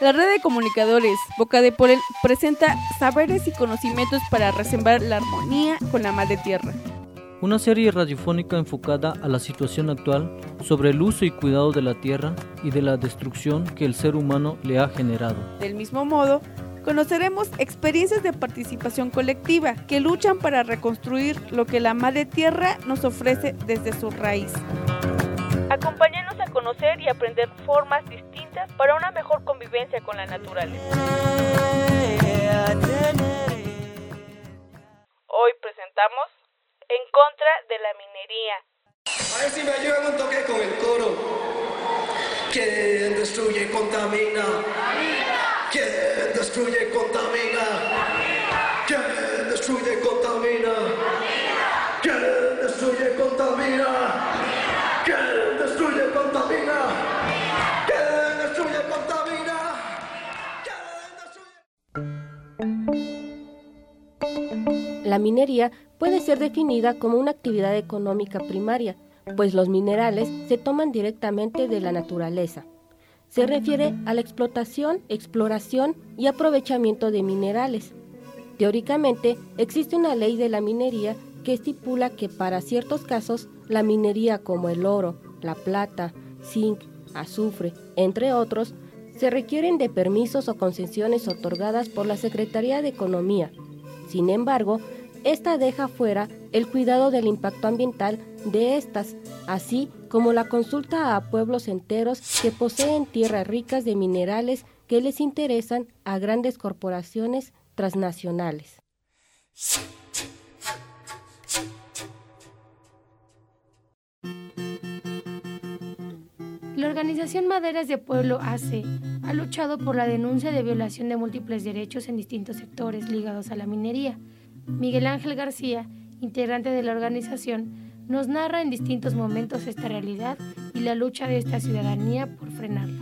La red de comunicadores Boca de Porel presenta saberes y conocimientos para resembrar la armonía con la madre tierra. Una serie radiofónica enfocada a la situación actual sobre el uso y cuidado de la tierra y de la destrucción que el ser humano le ha generado. Del mismo modo, conoceremos experiencias de participación colectiva que luchan para reconstruir lo que la madre tierra nos ofrece desde su raíz. Acompáñanos a conocer y aprender formas distintas para una mejor convivencia con la naturaleza. Hoy presentamos En contra de la minería. A ver si me ayudan un toque con el coro. ¿Quién destruye, contamina? ¿Quién destruye, contamina? ¿Quién destruye, contamina? ¿Quién destruye, contamina? ¿Quién destruye, contamina? ¿Quién destruye, contamina? La minería puede ser definida como una actividad económica primaria, pues los minerales se toman directamente de la naturaleza. Se refiere a la explotación, exploración y aprovechamiento de minerales. Teóricamente, existe una ley de la minería que estipula que para ciertos casos, la minería como el oro, la plata, zinc, azufre, entre otros, se requieren de permisos o concesiones otorgadas por la Secretaría de Economía. Sin embargo, esta deja fuera el cuidado del impacto ambiental de estas, así como la consulta a pueblos enteros que poseen tierras ricas de minerales que les interesan a grandes corporaciones transnacionales. La organización Maderas de Pueblo AC ha luchado por la denuncia de violación de múltiples derechos en distintos sectores ligados a la minería. Miguel Ángel García, integrante de la organización, nos narra en distintos momentos esta realidad y la lucha de esta ciudadanía por frenarla.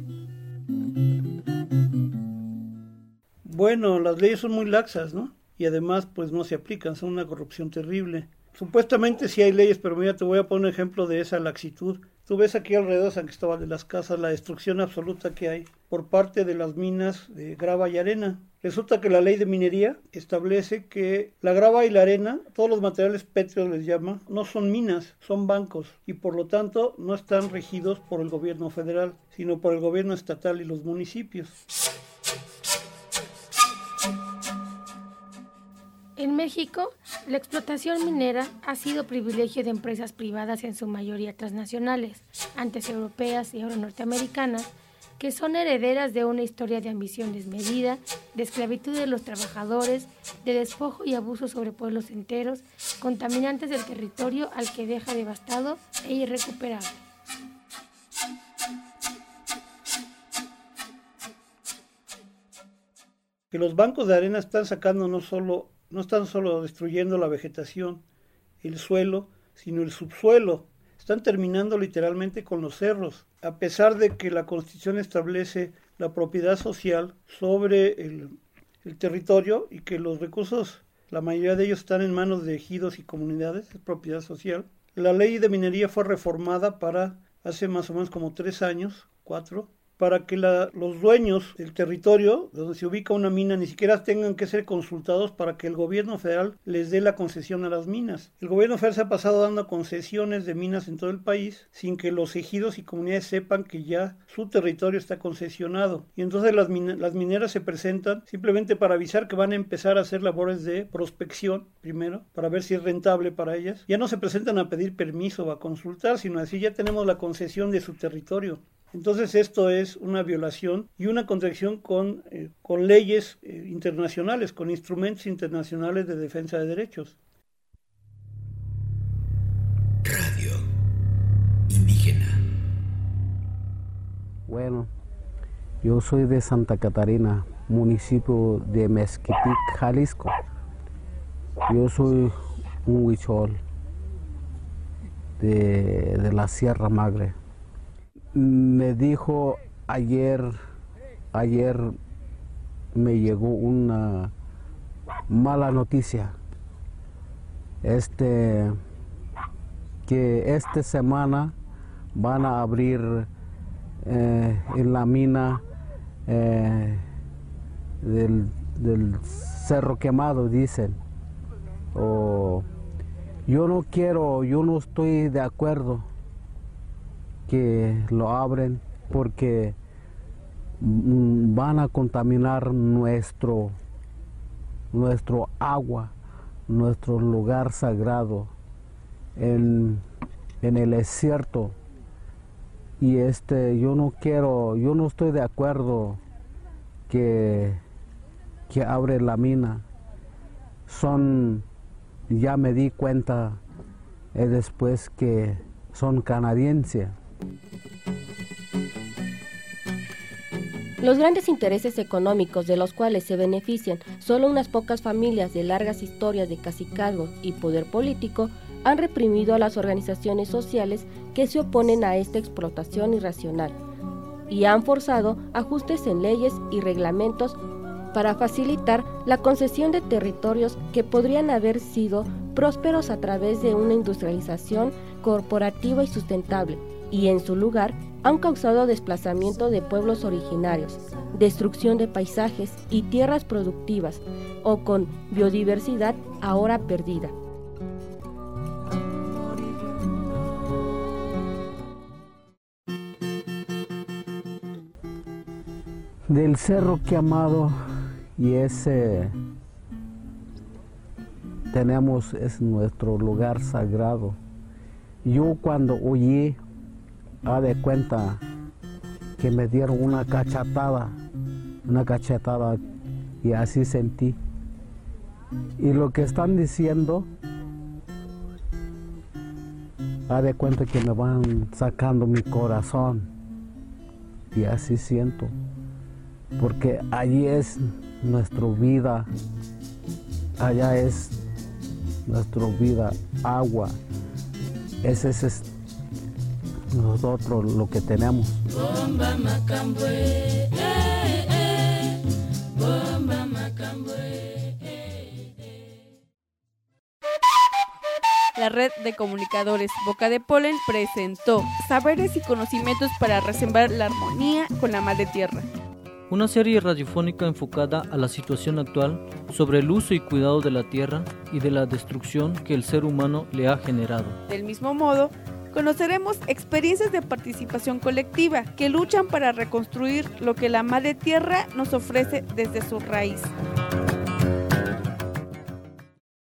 Bueno, las leyes son muy laxas, ¿no? Y además, pues no se aplican, son una corrupción terrible. Supuestamente sí hay leyes, pero mira, te voy a poner un ejemplo de esa laxitud. Tú ves aquí alrededor de San Cristóbal de las Casas la destrucción absoluta que hay por parte de las minas de grava y arena. Resulta que la ley de minería establece que la grava y la arena, todos los materiales pétreos les llama, no son minas, son bancos y por lo tanto no están regidos por el gobierno federal, sino por el gobierno estatal y los municipios. En México, la explotación minera ha sido privilegio de empresas privadas en su mayoría transnacionales, antes europeas y ahora norteamericanas, que son herederas de una historia de ambición desmedida, de esclavitud de los trabajadores, de despojo y abuso sobre pueblos enteros, contaminantes del territorio al que deja devastado e irrecuperable. Que los bancos de arena están sacando no están solo destruyendo la vegetación, el suelo, sino el subsuelo. Están terminando literalmente con los cerros. A pesar de que la Constitución establece la propiedad social sobre el territorio y que los recursos, la mayoría de ellos están en manos de ejidos y comunidades, es propiedad social. La ley de minería fue reformada hace más o menos como 3 años, 4, para que los dueños del territorio donde se ubica una mina ni siquiera tengan que ser consultados para que el gobierno federal les dé la concesión a las minas. El gobierno federal se ha pasado dando concesiones de minas en todo el país sin que los ejidos y comunidades sepan que ya su territorio está concesionado. Y entonces las mineras se presentan simplemente para avisar que van a empezar a hacer labores de prospección primero, para ver si es rentable para ellas. Ya no se presentan a pedir permiso o a consultar, sino así ya tenemos la concesión de su territorio. Entonces esto es una violación y una contradicción con leyes internacionales, con instrumentos internacionales de defensa de derechos. Radio Indígena. Bueno, yo soy de Santa Catarina, municipio de Mezquitic, Jalisco. Yo soy un huichol de la Sierra Madre. Me dijo ayer me llegó una mala noticia, que esta semana van a abrir en la mina del cerro quemado, dicen. Yo no estoy de acuerdo que lo abren porque van a contaminar nuestro agua, nuestro lugar sagrado en el desierto. Y yo no estoy de acuerdo que abre la mina. Ya me di cuenta después que son canadienses. Los grandes intereses económicos de los cuales se benefician solo unas pocas familias de largas historias de cacicazgo y poder político han reprimido a las organizaciones sociales que se oponen a esta explotación irracional y han forzado ajustes en leyes y reglamentos para facilitar la concesión de territorios que podrían haber sido prósperos a través de una industrialización corporativa y sustentable, y en su lugar han causado desplazamiento de pueblos originarios, destrucción de paisajes y tierras productivas, o con biodiversidad ahora perdida. Del cerro quemado, y tenemos, es nuestro lugar sagrado. Yo cuando oí, de cuenta que me dieron una cachetada y así sentí. Y lo que están diciendo, de cuenta que me van sacando mi corazón y así siento. Porque allí es nuestra vida, allá es nuestra vida, agua, ese es nosotros lo que tenemos. Bomba Macambue, Bomba Macambue. La Red de Comunicadores Boca de Polen presentó Saberes y Conocimientos para Resembrar la Armonía con la Madre Tierra. Una serie radiofónica enfocada a la situación actual sobre el uso y cuidado de la tierra y de la destrucción que el ser humano le ha generado. Del mismo modo, conoceremos experiencias de participación colectiva que luchan para reconstruir lo que la Madre Tierra nos ofrece desde su raíz.